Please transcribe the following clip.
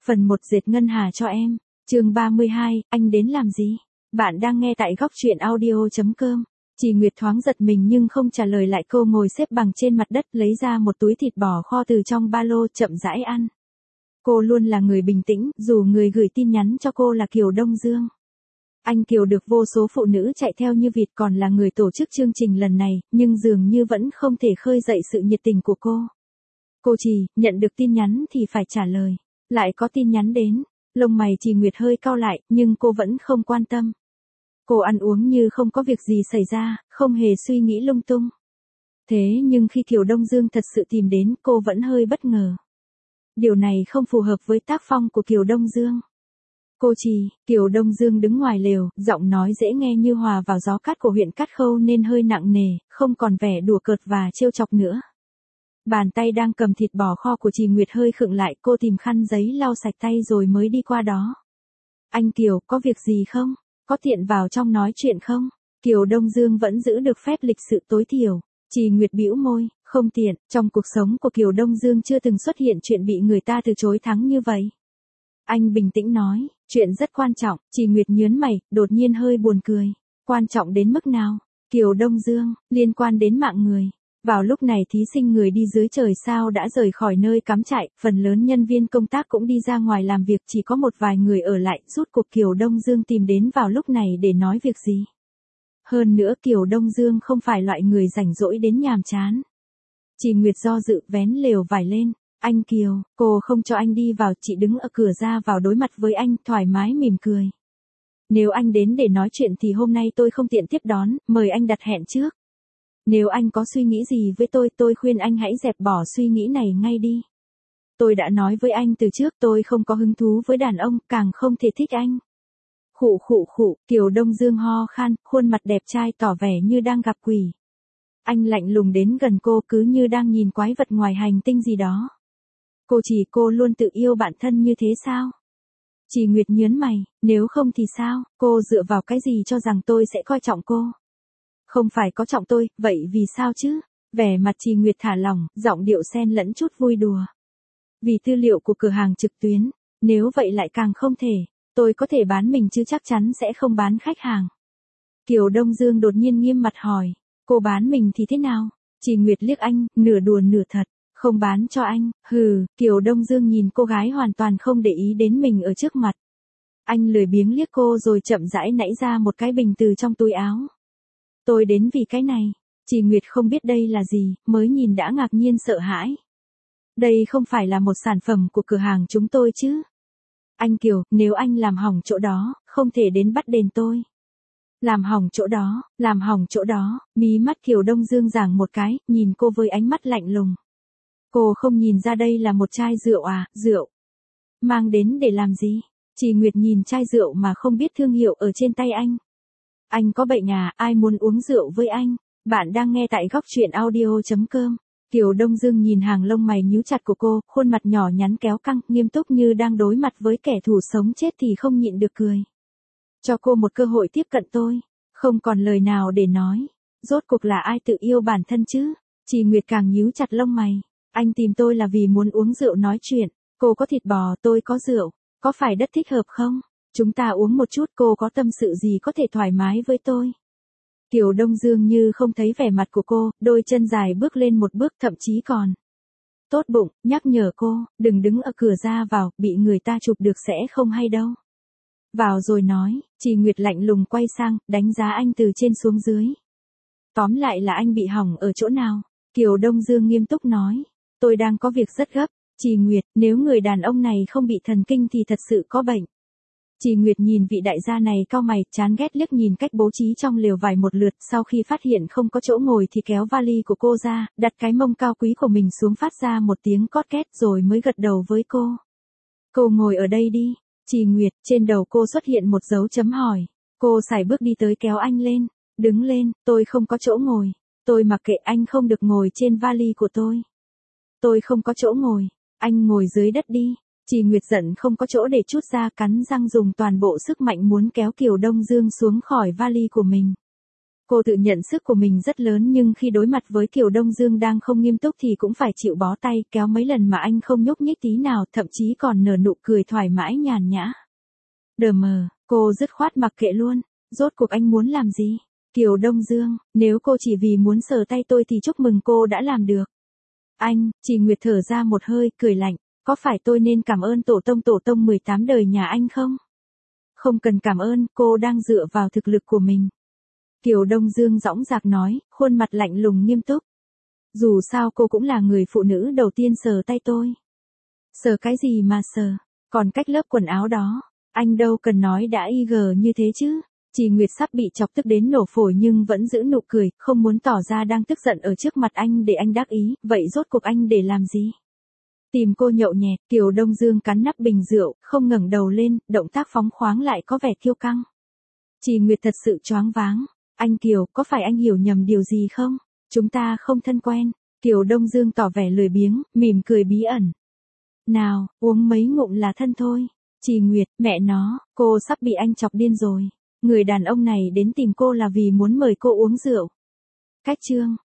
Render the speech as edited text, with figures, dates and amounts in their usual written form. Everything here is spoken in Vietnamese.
Phần 1 dệt ngân hà cho em. Chương 32, anh đến làm gì? Bạn đang nghe tại góc truyện audio.com. Chị Nguyệt thoáng giật mình nhưng không trả lời lại, cô ngồi xếp bằng trên mặt đất lấy ra một túi thịt bò kho từ trong ba lô chậm rãi ăn. Cô luôn là người bình tĩnh, dù người gửi tin nhắn cho cô là Kiều Đông Dương. Anh Kiều được vô số phụ nữ chạy theo như vịt, còn là người tổ chức chương trình lần này, nhưng dường như vẫn không thể khơi dậy sự nhiệt tình của cô. Cô chỉ nhận được tin nhắn thì phải trả lời. Lại có tin nhắn đến, lông mày chị Nguyệt hơi cau lại, nhưng cô vẫn không quan tâm. Cô ăn uống như không có việc gì xảy ra, không hề suy nghĩ lung tung. Thế nhưng khi Kiều Đông Dương thật sự tìm đến, cô vẫn hơi bất ngờ. Điều này không phù hợp với tác phong của Kiều Đông Dương. Cô chỉ, Kiều Đông Dương đứng ngoài lều, giọng nói dễ nghe như hòa vào gió cát của huyện Cát Khâu nên hơi nặng nề, không còn vẻ đùa cợt và trêu chọc nữa. Bàn tay đang cầm thịt bò kho của chị Nguyệt hơi khựng lại, cô tìm khăn giấy lau sạch tay rồi mới đi qua đó. Anh Kiều, có việc gì không? Có tiện vào trong nói chuyện không? Kiều Đông Dương vẫn giữ được phép lịch sự tối thiểu. Chị Nguyệt bĩu môi, không tiện, trong cuộc sống của Kiều Đông Dương chưa từng xuất hiện chuyện bị người ta từ chối thắng như vậy. Anh bình tĩnh nói, chuyện rất quan trọng. Chị Nguyệt nhớn mày, đột nhiên hơi buồn cười. Quan trọng đến mức nào? Kiều Đông Dương, liên quan đến mạng người. Vào lúc này thí sinh người đi dưới trời sao đã rời khỏi nơi cắm trại, phần lớn nhân viên công tác cũng đi ra ngoài làm việc, chỉ có một vài người ở lại. Rút cuộc Kiều Đông Dương tìm đến vào lúc này để nói việc gì? Hơn nữa Kiều Đông Dương không phải loại người rảnh rỗi đến nhàm chán. Chị Nguyệt do dự vén lều vải lên. Anh Kiều, cô không cho anh đi vào, chị đứng ở cửa ra vào đối mặt với anh, thoải mái mỉm cười. Nếu anh đến để nói chuyện thì hôm nay tôi không tiện tiếp đón, mời anh đặt hẹn trước. Nếu anh có suy nghĩ gì với tôi khuyên anh hãy dẹp bỏ suy nghĩ này ngay đi. Tôi đã nói với anh từ trước, tôi không có hứng thú với đàn ông, càng không thể thích anh. Khụ, Kiều Đông Dương ho khan, khuôn mặt đẹp trai tỏ vẻ như đang gặp quỷ. Anh lạnh lùng đến gần cô, cứ như đang nhìn quái vật ngoài hành tinh gì đó. Cô luôn tự yêu bản thân như thế sao? Chị Nguyệt nhớn mày, nếu không thì sao? Cô dựa vào cái gì cho rằng tôi sẽ coi trọng cô? Không phải có trọng tôi, vậy vì sao chứ? Vẻ mặt chị Nguyệt thả lỏng, giọng điệu xen lẫn chút vui đùa. Vì tư liệu của cửa hàng trực tuyến, nếu vậy lại càng không thể. Tôi có thể bán mình chứ chắc chắn sẽ không bán khách hàng. Kiều Đông Dương đột nhiên nghiêm mặt hỏi, cô bán mình thì thế nào? Chị Nguyệt liếc anh, nửa đùa nửa thật. Không bán cho anh, hừ. Kiều Đông Dương nhìn cô gái hoàn toàn không để ý đến mình ở trước mặt. Anh lười biếng liếc cô rồi chậm rãi nảy ra một cái bình từ trong túi áo. Tôi đến vì cái này. Chị Nguyệt không biết đây là gì, mới nhìn đã ngạc nhiên sợ hãi. Đây không phải là một sản phẩm của cửa hàng chúng tôi chứ? Anh Kiều, nếu anh làm hỏng chỗ đó, không thể đến bắt đền tôi. Làm hỏng chỗ đó, mí mắt Kiều Đông Dương giằng một cái, nhìn cô với ánh mắt lạnh lùng. Cô không nhìn ra đây là một chai rượu à? Rượu? Mang đến để làm gì? Chị Nguyệt nhìn chai rượu mà không biết thương hiệu ở trên tay anh. Anh có bệnh à? Ai muốn uống rượu với anh? Bạn đang nghe tại góc truyện audio.com. Kiều Đông Dương nhìn hàng lông mày nhíu chặt của cô, khuôn mặt nhỏ nhắn kéo căng, nghiêm túc như đang đối mặt với kẻ thù sống chết thì không nhịn được cười. Cho cô một cơ hội tiếp cận tôi. Không còn lời nào để nói. Rốt cuộc là ai tự yêu bản thân chứ? Chị Nguyệt càng nhíu chặt lông mày. Anh tìm tôi là vì muốn uống rượu nói chuyện. Cô có thịt bò, tôi có rượu. Có phải đất thích hợp không? Chúng ta uống một chút, cô có tâm sự gì có thể thoải mái với tôi. Kiều Đông Dương như không thấy vẻ mặt của cô, đôi chân dài bước lên một bước, thậm chí còn tốt bụng, nhắc nhở cô, đừng đứng ở cửa ra vào, bị người ta chụp được sẽ không hay đâu. Vào rồi nói. Chị Nguyệt lạnh lùng quay sang, đánh giá anh từ trên xuống dưới. Tóm lại là anh bị hỏng ở chỗ nào? Kiều Đông Dương nghiêm túc nói. Tôi đang có việc rất gấp. Chị Nguyệt, nếu người đàn ông này không bị thần kinh thì thật sự có bệnh. Chị Nguyệt nhìn vị đại gia này cau mày, chán ghét liếc nhìn cách bố trí trong lều vải một lượt, sau khi phát hiện không có chỗ ngồi thì kéo vali của cô ra, đặt cái mông cao quý của mình xuống, phát ra một tiếng cót két rồi mới gật đầu với cô. Cô ngồi ở đây đi. Chị Nguyệt, trên đầu cô xuất hiện một dấu chấm hỏi. Cô sải bước đi tới kéo anh lên. Đứng lên, tôi không có chỗ ngồi. Tôi mặc kệ, anh không được ngồi trên vali của tôi. Tôi không có chỗ ngồi. Anh ngồi dưới đất đi. Chị Nguyệt giận không có chỗ để trút ra, cắn răng dùng toàn bộ sức mạnh muốn kéo Kiều Đông Dương xuống khỏi vali của mình. Cô tự nhận sức của mình rất lớn nhưng khi đối mặt với Kiều Đông Dương đang không nghiêm túc thì cũng phải chịu bó tay, kéo mấy lần mà anh không nhúc nhích tí nào, thậm chí còn nở nụ cười thoải mái nhàn nhã. Đờ mờ, cô dứt khoát mặc kệ luôn, rốt cuộc anh muốn làm gì? Kiều Đông Dương, nếu cô chỉ vì muốn sờ tay tôi thì chúc mừng cô đã làm được. Anh, chị Nguyệt thở ra một hơi, cười lạnh, có phải tôi nên cảm ơn tổ tông 18 đời nhà anh không? Không cần cảm ơn, cô đang dựa vào thực lực của mình. Kiều Đông Dương dõng dạc nói, khuôn mặt lạnh lùng nghiêm túc. Dù sao cô cũng là người phụ nữ đầu tiên sờ tay tôi. Sờ cái gì mà sờ, còn cách lớp quần áo đó, anh đâu cần nói đã IG như thế chứ. Chị Nguyệt sắp bị chọc tức đến nổ phổi nhưng vẫn giữ nụ cười, không muốn tỏ ra đang tức giận ở trước mặt anh để anh đắc ý, vậy rốt cuộc anh để làm gì? Tìm cô nhậu nhẹt, Kiều Đông Dương cắn nắp bình rượu, không ngẩng đầu lên, động tác phóng khoáng lại có vẻ kiêu căng. Chị Nguyệt thật sự choáng váng. Anh Kiều, có phải anh hiểu nhầm điều gì không? Chúng ta không thân quen. Kiều Đông Dương tỏ vẻ lười biếng, mỉm cười bí ẩn. Nào, uống mấy ngụm là thân thôi. Chị Nguyệt, mẹ nó, cô sắp bị anh chọc điên rồi. Người đàn ông này đến tìm cô là vì muốn mời cô uống rượu. Cách chương.